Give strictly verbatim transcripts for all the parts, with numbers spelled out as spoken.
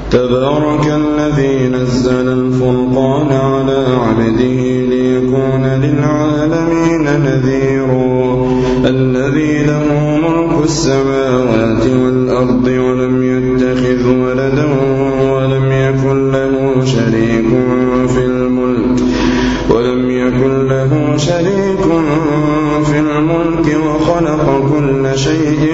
تبارك الذي نزل الفرقان على عبده ليكون للعالمين نذيرا الذي له ملك السماوات والأرض ولم يتخذ ولدا ولم يكن له شريك في الملك ولم يكن له شريك في الملك وخلق كل شيء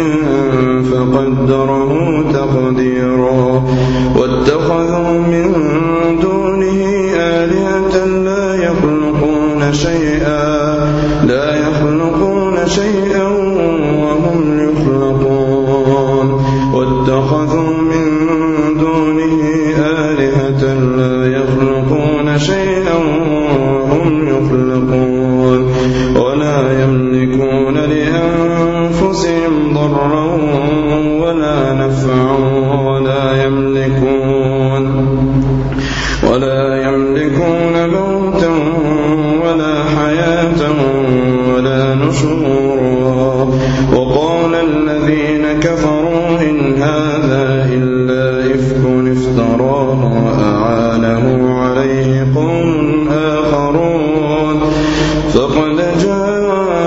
فقدره تقديرا واتخذوا من دونه آلهة لا يخلقون شيئا لا يخلقون شيئا وهم يخلقون واتخذوا من دونه آلهة لا يخلقون شيئا وهم يخلقون ولا يملكون لأنفسهم ضرا ولا نفعا ولا يملكون ولا يملكون موتا ولا حياة ولا نشورا وقال الذين كفروا إن هذا إلا إفك افتراه وأعانه عليه قوم آخرون فقد جاءوا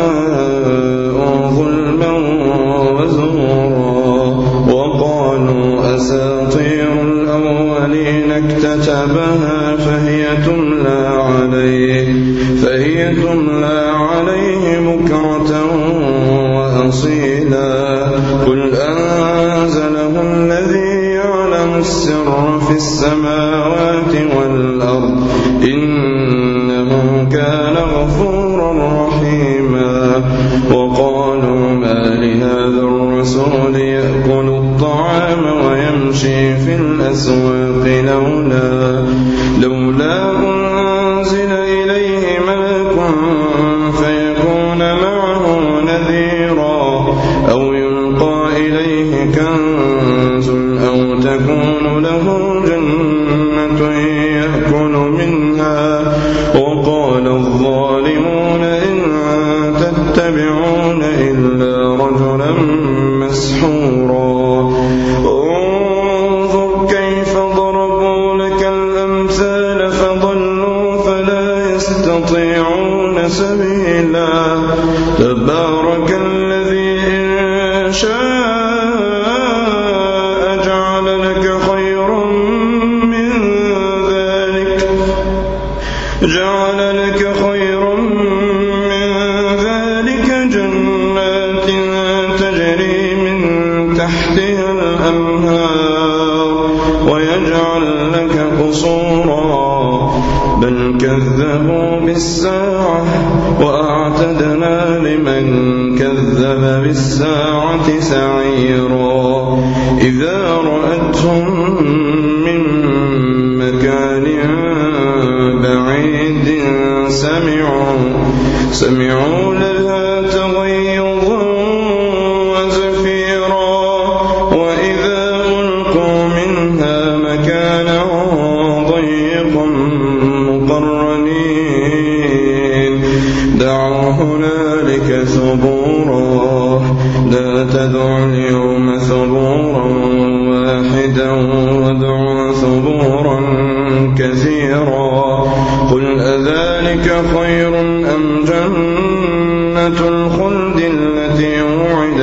ظلما وزورا وقالوا أساطير الأولين اكتتبها فهي تملى عليه فهي تملى عليه بكرة وأصيلا قل أنزله الذي يعلم السر في السماوات والأرض إنه كان غفورا رحيما وقالوا ما لهذا الرسول يأكل الطعام ويمشي في الأسواق لولا لولا أنزل إليه ملك فيكون معه نذيرا أو يلقى إليه كنز أو تكون له جنة يأكل منها وقال الظالمون إن تتبعون إلا رجلا مسحورا انظر كيف ضربوا لك الأمثال فضلوا فلا يستطيعون سبيلا تبارك الذي إن شاء جعل لك خيرا من ذلك جعل لك خيرا من ذلك جنات تجري من تحتها الأنهار ويجعل لك قصورا بل كذبوا بالساعة وأعتدنا لمن كذب بالساعة سعيرا إذا رأتهم من مكان بعيد سمعوا سمعوا لها تغيظا وزفيرا وإذا ألقوا منها مكانا ضيقا مقرنين دعوا هنالك ثبورا لا تدعوا اليوم ثبورا واحدا وادعوا ثبورا كثيرا قل أذلك خير أم جنة الخلد التي وعد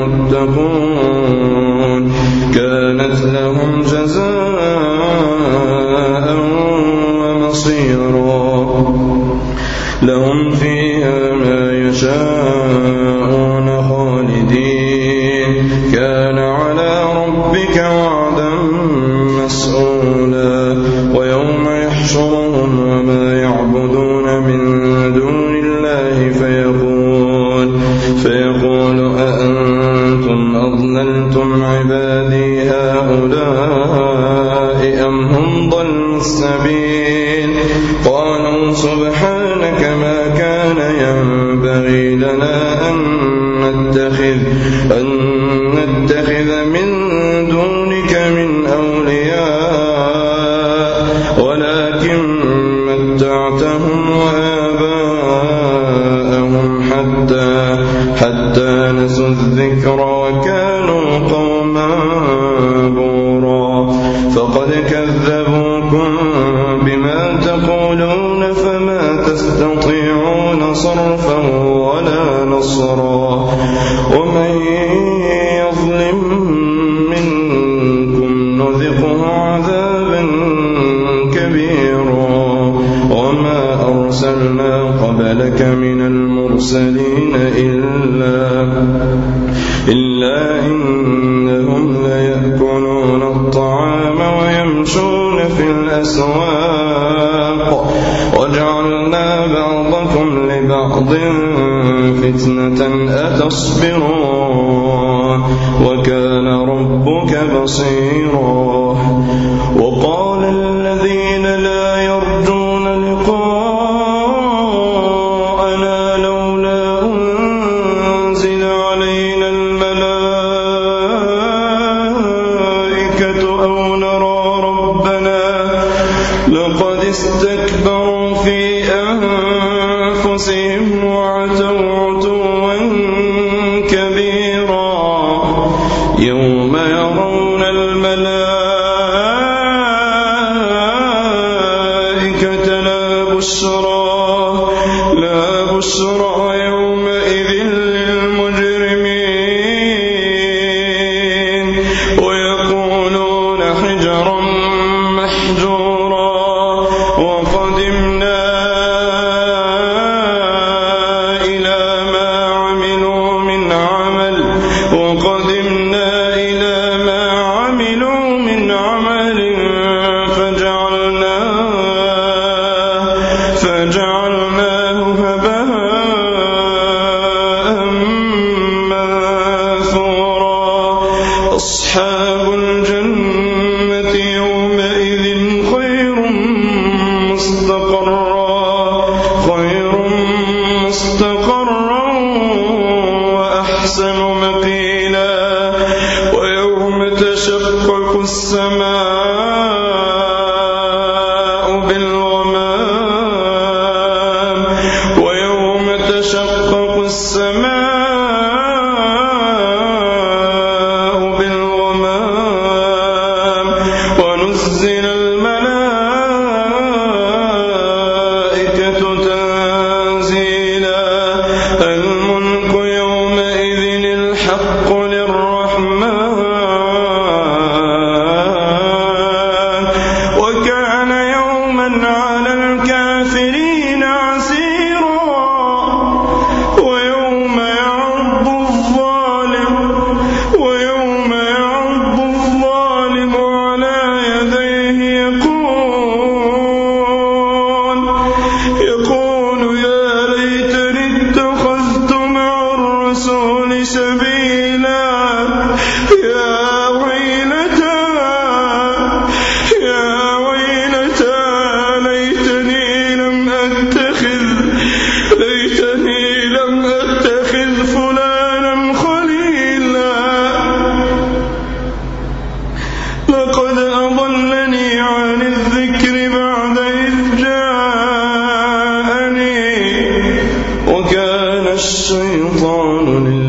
المتقون كانت لهم جزاء ومصيرا لهم فيها ما يشاءون خالدين كان على ربك وعدا مسؤولا ويوم يحشرهم وما يعبدون من دون الله فيقول فيقول أأنتم أضللتم عبادي هؤلاء أم هم ضلوا السبيل قالوا سبحانك ما كان ينبغي لنا أن نتخذ أن نتخذ من دونك من أولياء ولكن متعتهم وآباءهم حتى حتى نسوا الذكر وكانوا قوما بورا وقد كذبوكم بما تقولون فما تستطيعون صرفا ولا نصرا ومن يظلم منكم نذقه عذابا كبيرا وما أرسلنا قبلك من المرسلين إلا إلا إنهم ليأكلون الطعام ويمشون في الأسواق وجعلنا بعضكم لبعض فتنة أتصبرون وكان ربك بصيرا وقال الذين لا يرجون لقاءنا لولا أنزل علينا الملائكة أو نرى ربنا لقد استكبروا في أنفسهم وعتوا عتوا كبيرا يوم يرون الملائكة لا بشرى لا بشرى يومئذ للمجرمين ويقولون حجرا محجورا وقدمنا إلى ما عملوا من عمل وقدمنا إلى ما عملوا من عمل فجعلناه فجعلناه هباء منثورا أصحاب الجنة يومئذ خير مستقرا خير مستقرا وأحسن مقيلا ويوم تشقق السماء بالغمام ويوم تشقق السماء بالغمام ونزل الملائكة تنزيلا الملك يومئذ الحق للرحمن وكان يوما على الكافرين عسيرا ويوم يعض الظالم ويوم يعض الظالم على يديه يقول يقول يا ليتني اتخذت مع الرسول سبيلا يا ويلتى يا ويلتى ليتني لم أتخذ ليتني لم أتخذ فلانا خليلا لقد أضلني عن الذكر بعد إذ جاءني وكان الشيطان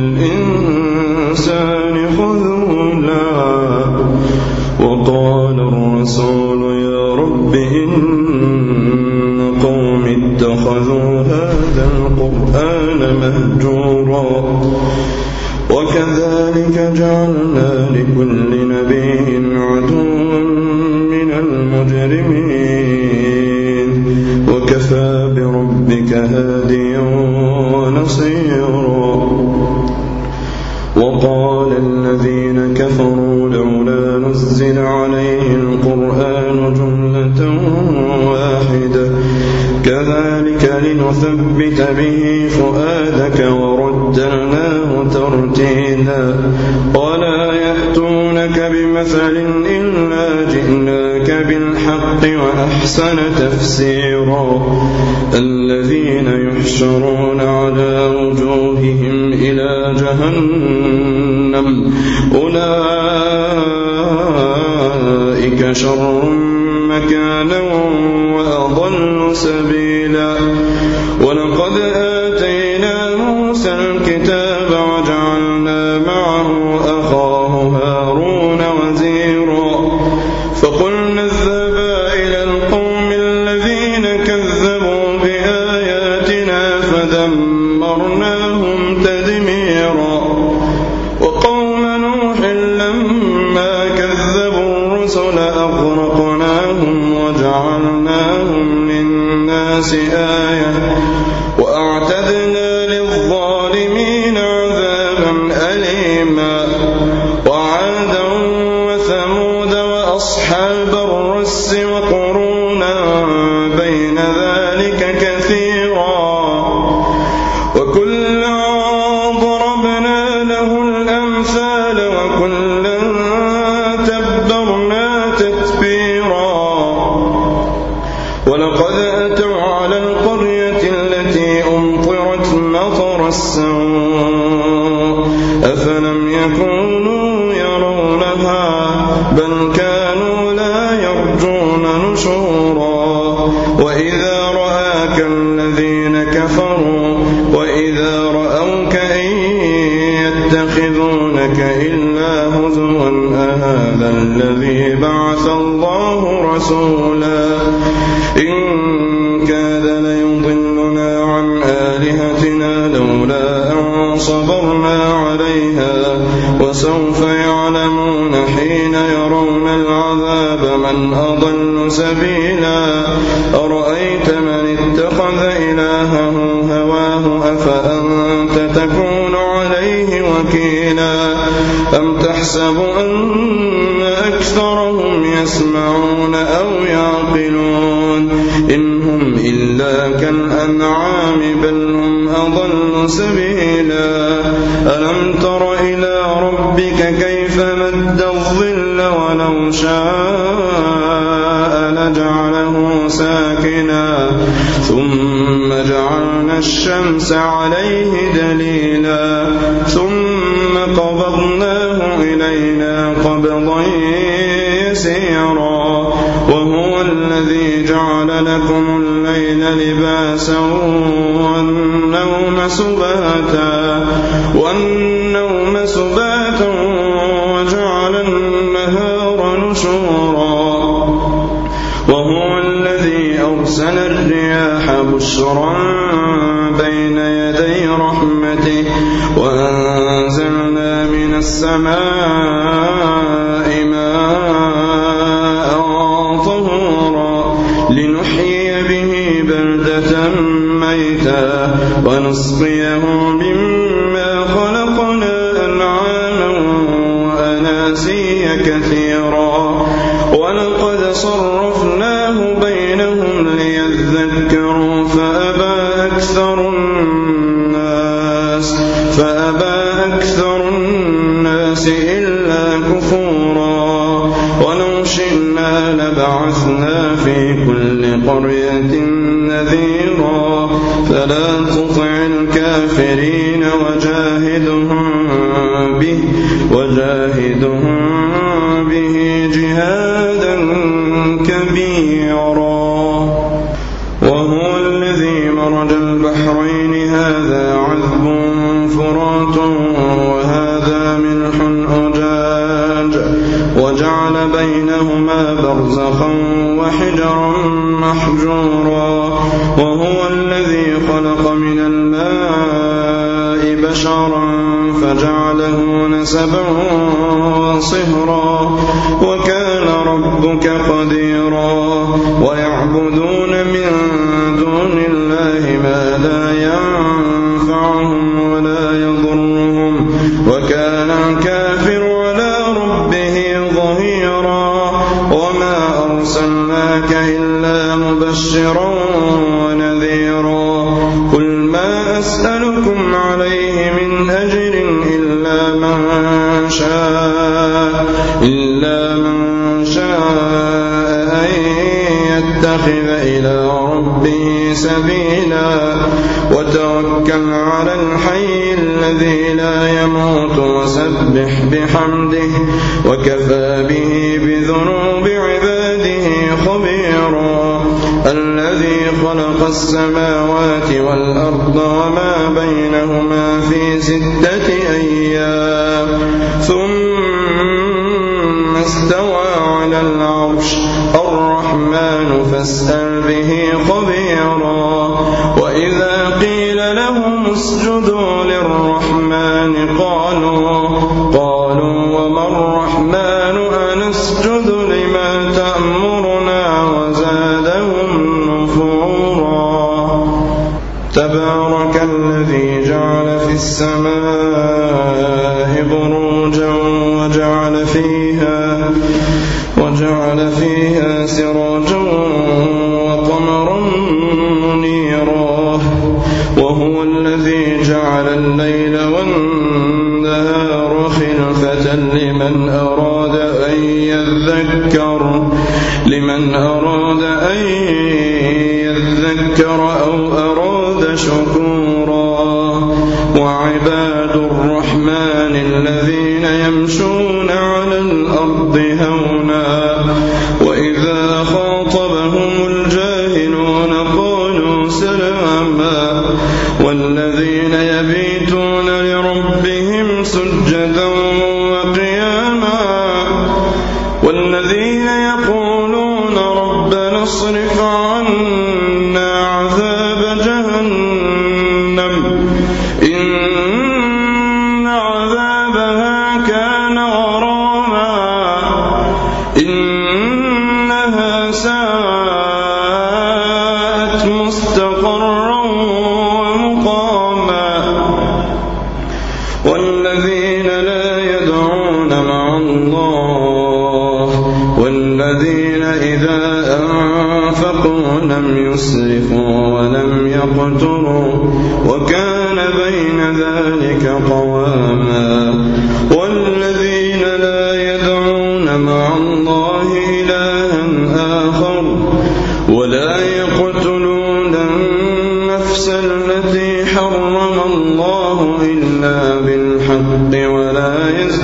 للإنسان خذولا وقال الرسول يا رب إن قوم اتخذوا هذا القرآن مهجورا وكذلك جعلنا لكل نبي عدوا من المجرمين وكفى بربك هاديا ونصيرا وقال الذين كفروا لولا نزل عليه القرآن جملة واحدة كذلك لنثبت به فؤادك ورتلناه ترتيلا ولا يأتونك بمثل إلا جئناك بالحق وأحسن تفسيرا الذين يحشرون على وجوههم إلى جهنم أولئك شر مكانا وأضل سبيلا ولقد آتينا موسى الكتاب وجعلنا معه أخاه هارون وزيرا فقلنا للناس آية وأعتدنا للظالمين عذابا أليما وعادا وثمود وأصحاب الرس وقرونا بين ذلك كثيرا وكلا ضربنا له الأمثال وكلا تبرنا تتبيرا ولقد أتوا على القرية التي أمطرت مطر السوء أفلم يكونوا يرونها بل كانوا لا يرجون نشورا وإذا رآك الذين كفروا وإذا رأوك إن يتخذونك إلا هزوا أهذا الذي بعث الله رسولا إن كاد ليضلنا عن آلهتنا لولا أن صبرنا عليها وسوف يعلمون حين يرون العذاب من أضل سبيلا أرأيت من اتخذ إلهه هواه أفأنت تكون عليه وكيلا أم تحسب أن أكثرهم يسمعون أو يعقلون إن هم إلا كالأنعام بل هم أضل سبيلا ألم تر إلى ربك كيف مد الظل ولو شاء لجعله ساكنا ثم جعلنا الشمس عليه دليلا ثم قبضناه إلينا قبضا يسيرا وهو الذي جعل لكم الليل لباسا والنوم سباتا والنوم سباتا وجعل النهار نشورا وهو الذي أرسل الرياح بشرا بين يدي رحمته وأنزلنا من السماء ماء طهورا لنحيي به بلدة ميتا ونسقيه مما خلقنا أنعاما وأناسيا كثيرا ولقد صرفناه بينهم ليذكروا فأبى أكثر الناس فأبى أكثر الناس إلا كفورا ولو شئنا لبعثنا في كل قرية نذيرا فلا تطع الكافرين وجاهدهم به وجاهدهم به جهادا كبيرا وهو الذي مرج البحرين هذا عذب فرات وهذا ملح أجاج وجعل بينهما برزخا وحجرا محجورا وهو الذي خلق من الماء بشرا فجعله نسبا وصهرا وكان ربك قديرا ويعبدون من دون الله ما لا ينفعهم ولا يضرهم وكان الكافر على ربه ظهيرا وما أرسلناك إلا مبشرا ونذيرا قل ما أسألكم عليه من أجر إلا من شاء إلا من شاء أن يتخذ إلى ربه سبيلا وتوكل على الحي الذي لا يموت وسبح بحمده وكفى به بذنوب عباده خبيرا الذي خلق السماوات والأرض وما بينهما في ستة أيام ثم استوى على العرش الرحمن فاسأل به خبيرا وإذا قيل لهم اسجدوا للرحمن قالوا قالوا وما الرحمن أنسجد لما تأمرنا وزادهم نفورا وجعل فيها سراجا وقمرا منيرا وهو الذي جعل الليل والنهار خلفة لمن أراد أن يذكر لمن أراد أن يذكر أو أراد شكورا وعباد الرحمن الذين يمشون على الأرض هونا وإذا خاطبهم الجاهلون قالوا سلاما والذين يبيتون لربهم سجدا وقياما والذين يقولون ربنا اصرف عنا عذاب جهنم إن عذابها كان غراما إنها ساءت مستقرا ومقاما والذين لا يدعون مع الله والذين إذا أنفقوا لم يسرفوا ولم يقتروا وكان بين ذلك قواما والذين لا يدعون مع الله إلها آخر ولا يقتلون النفس التي حرم الله إلا بالحق ولا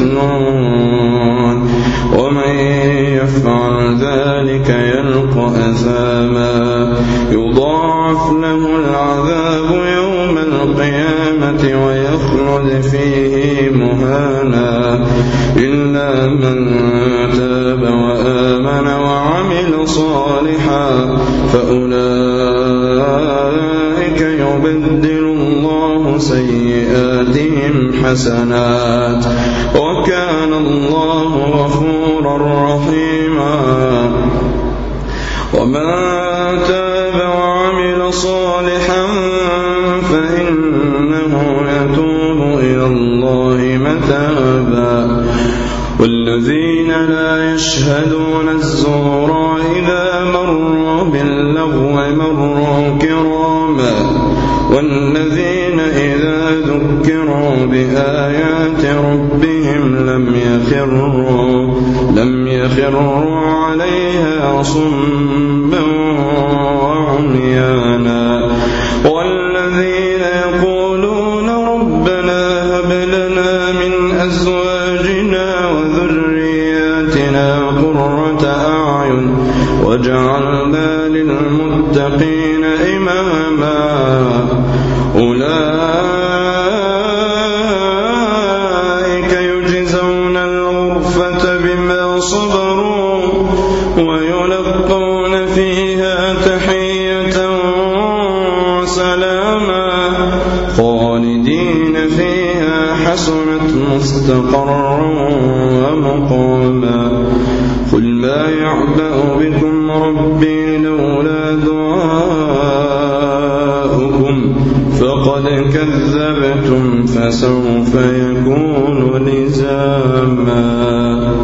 يزنون ومن يفعل ذلك يلقى أثاما يضاعف له العذاب يوم القيامة ويخلد فيه مهانا إلا من تاب وآمن وعمل صالحا فأولئك يبدل الله سيئاتهم حسنات وكان الله غفورا رحيما ومن تاب وعمل صالحا فإنه يتوب إلى الله متابا والذين لا يشهدون الزور وإذا مروا باللغو مروا كراما والذين إذا ذكروا بآيات ربهم لم يخروا لم يخروا عليها صما وعميانا والذين يقولون ربنا هب لنا من أزواجنا وذرياتنا قرة أعين واجعلنا للمتقين إماما أولئك يجزون الغرفة بما صبروا ويلقون فيها تحية وسلاما خالدين فيها حسنت مستقرا ومقاما قل ما يعبأ بكم ربي لولا دعاؤكم فقد كذبتم فسوف يكون لزاما.